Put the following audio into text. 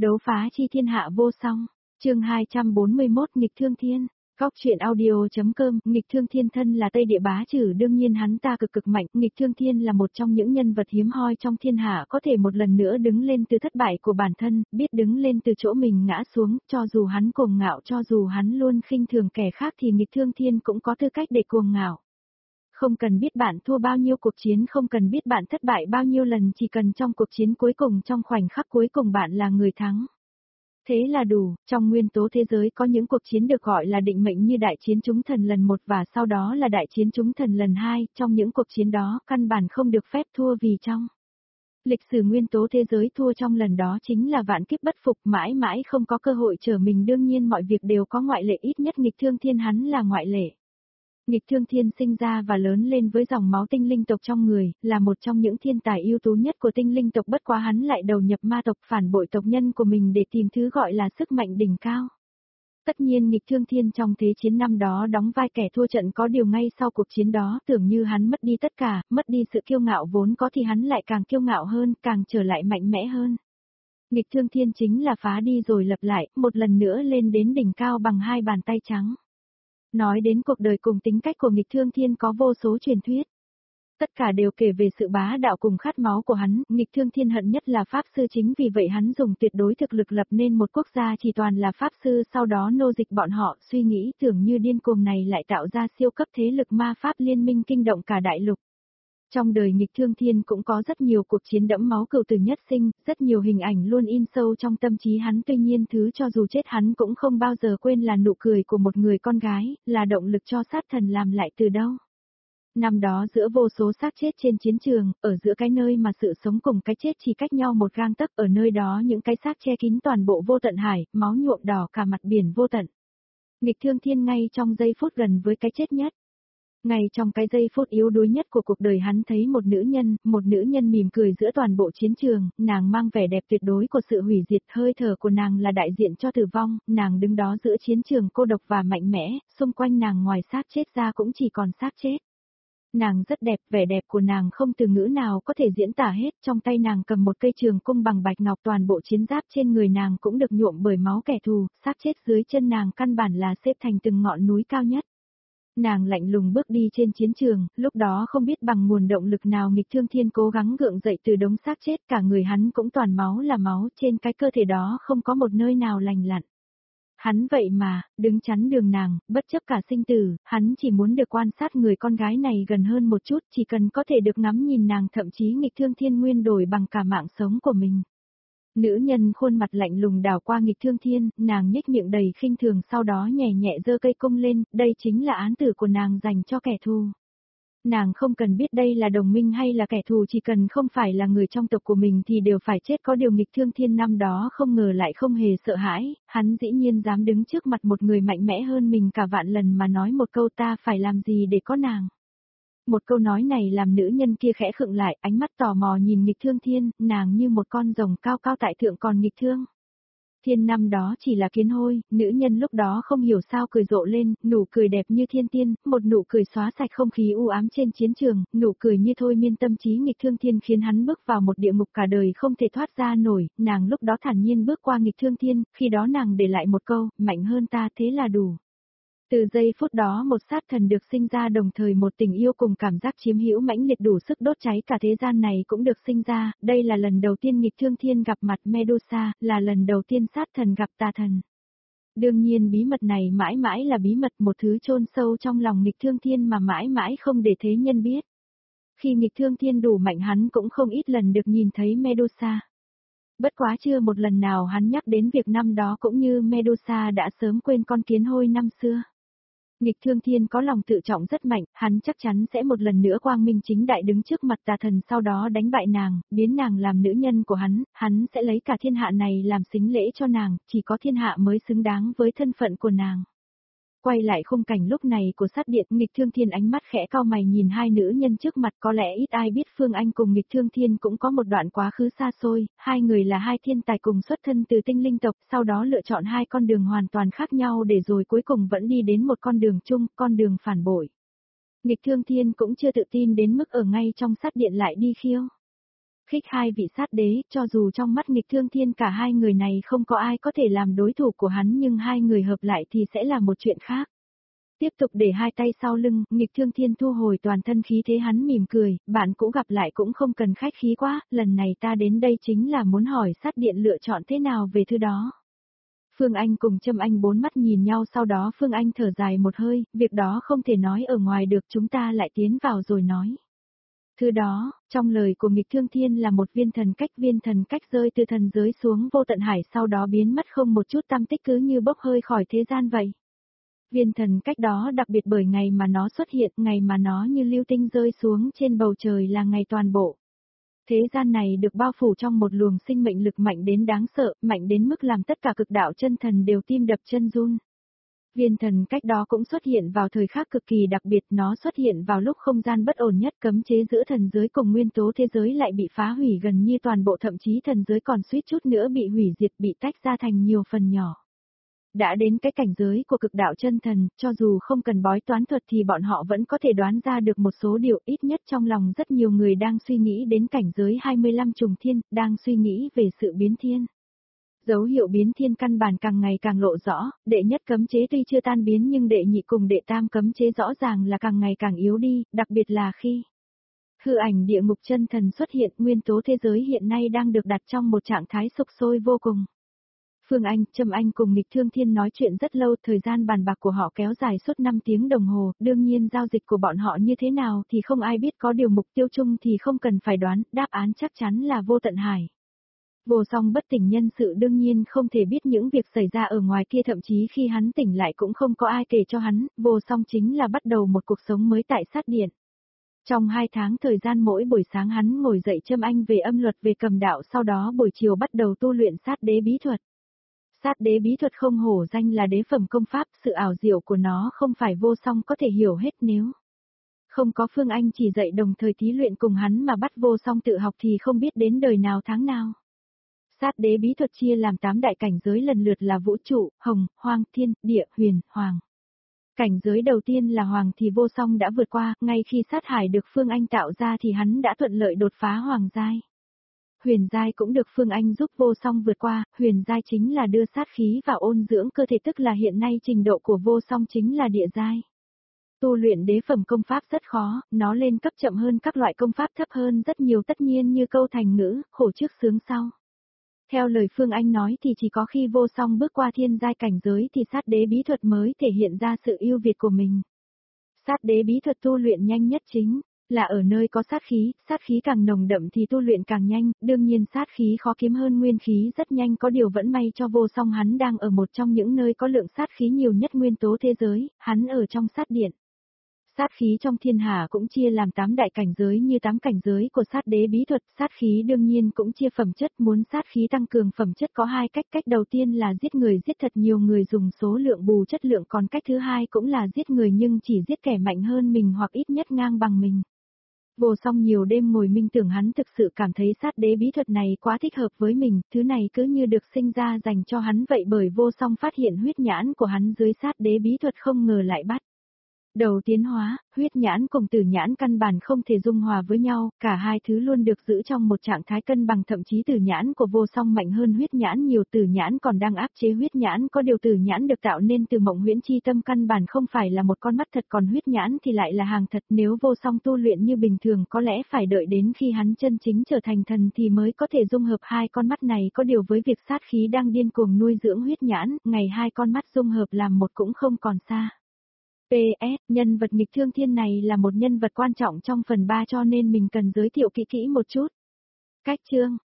Đấu phá chi thiên hạ vô song. Chương 241 nghịch thương thiên. Góc truyện audio.com. Nghịch thương thiên thân là Tây Địa bá chủ, đương nhiên hắn ta cực mạnh. Nghịch thương thiên là một trong những nhân vật hiếm hoi trong thiên hạ, có thể một lần nữa đứng lên từ thất bại của bản thân, biết đứng lên từ chỗ mình ngã xuống. Cho dù hắn cuồng ngạo, cho dù hắn luôn khinh thường kẻ khác, thì nghịch thương thiên cũng có tư cách để cuồng ngạo. Không cần biết bạn thua bao nhiêu cuộc chiến, không cần biết bạn thất bại bao nhiêu lần, chỉ cần trong cuộc chiến cuối cùng, trong khoảnh khắc cuối cùng bạn là người thắng. Thế là đủ. Trong nguyên tố thế giới có những cuộc chiến được gọi là định mệnh, như đại chiến chúng thần lần 1 và sau đó là đại chiến chúng thần lần 2, trong những cuộc chiến đó căn bản không được phép thua, vì trong lịch sử nguyên tố thế giới thua trong lần đó chính là vạn kiếp bất phục, mãi mãi không có cơ hội trở mình. Đương nhiên mọi việc đều có ngoại lệ, ít nhất nghịch thương thiên hắn là ngoại lệ. Nghịch thương thiên sinh ra và lớn lên với dòng máu tinh linh tộc trong người, là một trong những thiên tài ưu tú nhất của tinh linh tộc, bất quá hắn lại đầu nhập ma tộc, phản bội tộc nhân của mình để tìm thứ gọi là sức mạnh đỉnh cao. Tất nhiên nghịch thương thiên trong thế chiến năm đó đóng vai kẻ thua trận, có điều ngay sau cuộc chiến đó tưởng như hắn mất đi tất cả, mất đi sự kiêu ngạo vốn có thì hắn lại càng kiêu ngạo hơn, càng trở lại mạnh mẽ hơn. Nghịch thương thiên chính là phá đi rồi lập lại, một lần nữa lên đến đỉnh cao bằng 2 bàn tay trắng. Nói đến cuộc đời cùng tính cách của nghịch thương thiên có vô số truyền thuyết. Tất cả đều kể về sự bá đạo cùng khát máu của hắn. Nghịch thương thiên hận nhất là pháp sư, chính vì vậy hắn dùng tuyệt đối thực lực lập nên một quốc gia chỉ toàn là pháp sư, sau đó nô dịch bọn họ. Suy nghĩ tưởng như điên cuồng này lại tạo ra siêu cấp thế lực ma pháp liên minh kinh động cả đại lục. Trong đời nghịch thương thiên cũng có rất nhiều cuộc chiến đẫm máu cừu tử nhất sinh, rất nhiều hình ảnh luôn in sâu trong tâm trí hắn, tuy nhiên thứ cho dù chết hắn cũng không bao giờ quên là nụ cười của một người con gái, là động lực cho sát thần làm lại từ đâu. Năm đó giữa vô số xác chết trên chiến trường, ở giữa cái nơi mà sự sống cùng cái chết chỉ cách nhau một gang tấc, ở nơi đó những cái xác che kín toàn bộ vô tận hải, máu nhuộm đỏ cả mặt biển vô tận. Nghịch thương thiên ngay trong giây phút gần với cái chết nhất. Ngay trong cái giây phút yếu đuối nhất của cuộc đời hắn thấy một nữ nhân mỉm cười giữa toàn bộ chiến trường, nàng mang vẻ đẹp tuyệt đối của sự hủy diệt, hơi thở của nàng là đại diện cho tử vong, nàng đứng đó giữa chiến trường cô độc và mạnh mẽ, xung quanh nàng ngoài xác chết ra cũng chỉ còn xác chết. Nàng rất đẹp, vẻ đẹp của nàng không từ ngữ nào có thể diễn tả hết, trong tay nàng cầm một cây trường cung bằng bạch ngọc, toàn bộ chiến giáp trên người nàng cũng được nhuộm bởi máu kẻ thù, xác chết dưới chân nàng căn bản là xếp thành từng ngọn núi cao nhất. Nàng lạnh lùng bước đi trên chiến trường, lúc đó không biết bằng nguồn động lực nào nghịch thương thiên cố gắng gượng dậy từ đống xác chết, cả người hắn cũng toàn máu là máu, trên cái cơ thể đó không có một nơi nào lành lặn. Hắn vậy mà, đứng chắn đường nàng, bất chấp cả sinh tử, hắn chỉ muốn được quan sát người con gái này gần hơn một chút, chỉ cần có thể được ngắm nhìn nàng, thậm chí nghịch thương thiên nguyên đổi bằng cả mạng sống của mình. Nữ nhân khuôn mặt lạnh lùng đảo qua nghịch thương thiên, nàng nhếch miệng đầy khinh thường, sau đó nhẹ nhẹ giơ cây cung lên, đây chính là án tử của nàng dành cho kẻ thù. Nàng không cần biết đây là đồng minh hay là kẻ thù, chỉ cần không phải là người trong tộc của mình thì đều phải chết. Có điều nghịch thương thiên năm đó không ngờ lại không hề sợ hãi, hắn dĩ nhiên dám đứng trước mặt một người mạnh mẽ hơn mình cả vạn lần mà nói một câu ta phải làm gì để có nàng. Một câu nói này làm nữ nhân kia khẽ khựng lại, ánh mắt tò mò nhìn nghịch thương thiên, nàng như một con rồng cao cao tại thượng, còn nghịch thương thiên năm đó chỉ là kiến hôi. Nữ nhân lúc đó không hiểu sao cười rộ lên, nụ cười đẹp như thiên tiên, một nụ cười xóa sạch không khí u ám trên chiến trường, nụ cười như thôi miên tâm trí nghịch thương thiên, khiến hắn bước vào một địa ngục cả đời không thể thoát ra nổi. Nàng lúc đó thản nhiên bước qua nghịch thương thiên, khi đó nàng để lại một câu, mạnh hơn ta thế là đủ. Từ giây phút đó một sát thần được sinh ra, đồng thời một tình yêu cùng cảm giác chiếm hữu mãnh liệt đủ sức đốt cháy cả thế gian này cũng được sinh ra. Đây là lần đầu tiên nghịch thương thiên gặp mặt Medusa, là lần đầu tiên sát thần gặp tà thần. Đương nhiên bí mật này mãi mãi là bí mật, một thứ chôn sâu trong lòng nghịch thương thiên mà mãi mãi không để thế nhân biết. Khi nghịch thương thiên đủ mạnh hắn cũng không ít lần được nhìn thấy Medusa. Bất quá chưa một lần nào hắn nhắc đến việc năm đó, cũng như Medusa đã sớm quên con kiến hôi năm xưa. Nghịch thương thiên có lòng tự trọng rất mạnh, hắn chắc chắn sẽ một lần nữa quang minh chính đại đứng trước mặt tà thần, sau đó đánh bại nàng, biến nàng làm nữ nhân của hắn sẽ lấy cả thiên hạ này làm sính lễ cho nàng, chỉ có thiên hạ mới xứng đáng với thân phận của nàng. Quay lại khung cảnh lúc này của sát điện, nghịch thương thiên ánh mắt khẽ cau mày nhìn hai nữ nhân trước mặt, có lẽ ít ai biết Phương Anh cùng nghịch thương thiên cũng có một đoạn quá khứ xa xôi, hai người là hai thiên tài cùng xuất thân từ tinh linh tộc, sau đó lựa chọn hai con đường hoàn toàn khác nhau để rồi cuối cùng vẫn đi đến một con đường chung, con đường phản bội. Nghịch thương thiên cũng chưa tự tin đến mức ở ngay trong sát điện lại đi khiêu Khích hai vị sát đế, cho dù trong mắt nghịch thương thiên cả hai người này không có ai có thể làm đối thủ của hắn nhưng hai người hợp lại thì sẽ là một chuyện khác. Tiếp tục để hai tay sau lưng, nghịch thương thiên thu hồi toàn thân khí thế hắn mỉm cười, bạn cũ gặp lại cũng không cần khách khí quá, lần này ta đến đây chính là muốn hỏi sát điện lựa chọn thế nào về thứ đó. Phương Anh cùng Trâm Anh bốn mắt nhìn nhau sau đó Phương Anh thở dài một hơi, việc đó không thể nói ở ngoài được chúng ta lại tiến vào rồi nói. Thứ đó, trong lời của nghịch thương thiên là một viên thần cách rơi từ thần giới xuống vô tận hải sau đó biến mất không một chút tăm tích cứ như bốc hơi khỏi thế gian vậy. Viên thần cách đó đặc biệt bởi ngày mà nó xuất hiện, ngày mà nó như lưu tinh rơi xuống trên bầu trời là ngày toàn bộ. Thế gian này được bao phủ trong một luồng sinh mệnh lực mạnh đến đáng sợ, mạnh đến mức làm tất cả cực đạo chân thần đều tim đập chân run. Viên thần cách đó cũng xuất hiện vào thời khắc cực kỳ đặc biệt, nó xuất hiện vào lúc không gian bất ổn nhất, cấm chế giữa thần giới cùng nguyên tố thế giới lại bị phá hủy gần như toàn bộ, thậm chí thần giới còn suýt chút nữa bị hủy diệt, bị tách ra thành nhiều phần nhỏ. Đã đến cái cảnh giới của cực đạo chân thần, cho dù không cần bói toán thuật thì bọn họ vẫn có thể đoán ra được một số điều, ít nhất trong lòng rất nhiều người đang suy nghĩ đến cảnh giới 25 trùng thiên, đang suy nghĩ về sự biến thiên. Dấu hiệu biến thiên căn bản càng ngày càng lộ rõ, đệ nhất cấm chế tuy chưa tan biến nhưng đệ nhị cùng đệ tam cấm chế rõ ràng là càng ngày càng yếu đi, đặc biệt là khi hư ảnh địa ngục chân thần xuất hiện, nguyên tố thế giới hiện nay đang được đặt trong một trạng thái sục sôi vô cùng. Phương Anh, Trâm Anh cùng nghịch thương thiên nói chuyện rất lâu, thời gian bàn bạc của họ kéo dài suốt 5 tiếng đồng hồ, đương nhiên giao dịch của bọn họ như thế nào thì không ai biết, có điều mục tiêu chung thì không cần phải đoán, đáp án chắc chắn là vô tận hải. Vô Song bất tỉnh nhân sự đương nhiên không thể biết những việc xảy ra ở ngoài kia, thậm chí khi hắn tỉnh lại cũng không có ai kể cho hắn, Vô Song chính là bắt đầu một cuộc sống mới tại sát điện. Trong 2 tháng thời gian mỗi buổi sáng hắn ngồi dậy châm anh về âm luật về cầm đạo, sau đó buổi chiều bắt đầu tu luyện sát đế bí thuật. Sát đế bí thuật không hổ danh là đế phẩm công pháp, sự ảo diệu của nó không phải Vô Song có thể hiểu hết, nếu không có Phương Anh chỉ dạy đồng thời thí luyện cùng hắn mà bắt Vô Song tự học thì không biết đến đời nào tháng nào. Sát đế bí thuật chia làm 8 đại cảnh giới lần lượt là vũ trụ, hồng, hoang, thiên, địa, huyền, hoàng. Cảnh giới đầu tiên là hoàng thì Vô Song đã vượt qua, ngay khi sát hải được Phương Anh tạo ra thì hắn đã thuận lợi đột phá hoàng giai. Huyền giai cũng được Phương Anh giúp Vô Song vượt qua, huyền giai chính là đưa sát khí vào ôn dưỡng cơ thể, tức là hiện nay trình độ của Vô Song chính là địa giai. Tu luyện đế phẩm công pháp rất khó, nó lên cấp chậm hơn các loại công pháp thấp hơn rất nhiều, tất nhiên như câu thành ngữ, khổ trước sướng sau. Theo lời Phương Anh nói thì chỉ có khi Vô Song bước qua thiên giai cảnh giới thì sát đế bí thuật mới thể hiện ra sự ưu việt của mình. Sát đế bí thuật tu luyện nhanh nhất chính là ở nơi có sát khí càng nồng đậm thì tu luyện càng nhanh, đương nhiên sát khí khó kiếm hơn nguyên khí rất nhanh, có điều vẫn may cho Vô Song hắn đang ở một trong những nơi có lượng sát khí nhiều nhất nguyên tố thế giới, hắn ở trong sát điện. Sát khí trong thiên hạ cũng chia làm 8 đại cảnh giới như 8 cảnh giới của sát đế bí thuật, sát khí đương nhiên cũng chia phẩm chất, muốn sát khí tăng cường phẩm chất có 2 cách, cách đầu tiên là giết người giết thật nhiều người dùng số lượng bù chất lượng, còn cách thứ hai cũng là giết người nhưng chỉ giết kẻ mạnh hơn mình hoặc ít nhất ngang bằng mình. Vô Song nhiều đêm ngồi minh tưởng, hắn thực sự cảm thấy sát đế bí thuật này quá thích hợp với mình, thứ này cứ như được sinh ra dành cho hắn vậy, bởi Vô Song phát hiện huyết nhãn của hắn dưới sát đế bí thuật không ngờ lại bắt đầu tiến hóa, huyết nhãn cùng tử nhãn căn bản không thể dung hòa với nhau, cả hai thứ luôn được giữ trong một trạng thái cân bằng, thậm chí tử nhãn của Vô Song mạnh hơn huyết nhãn nhiều, tử nhãn còn đang áp chế huyết nhãn, có điều tử nhãn được tạo nên từ mộng huyễn chi tâm, căn bản không phải là một con mắt thật, còn huyết nhãn thì lại là hàng thật, nếu Vô Song tu luyện như bình thường có lẽ phải đợi đến khi hắn chân chính trở thành thần thì mới có thể dung hợp hai con mắt này, có điều với việc sát khí đang điên cuồng nuôi dưỡng huyết nhãn, ngày hai con mắt dung hợp làm một cũng không còn xa. PS, nhân vật nghịch thương thiên này là một nhân vật quan trọng trong phần 3 cho nên mình cần giới thiệu kỹ một chút. Cách chương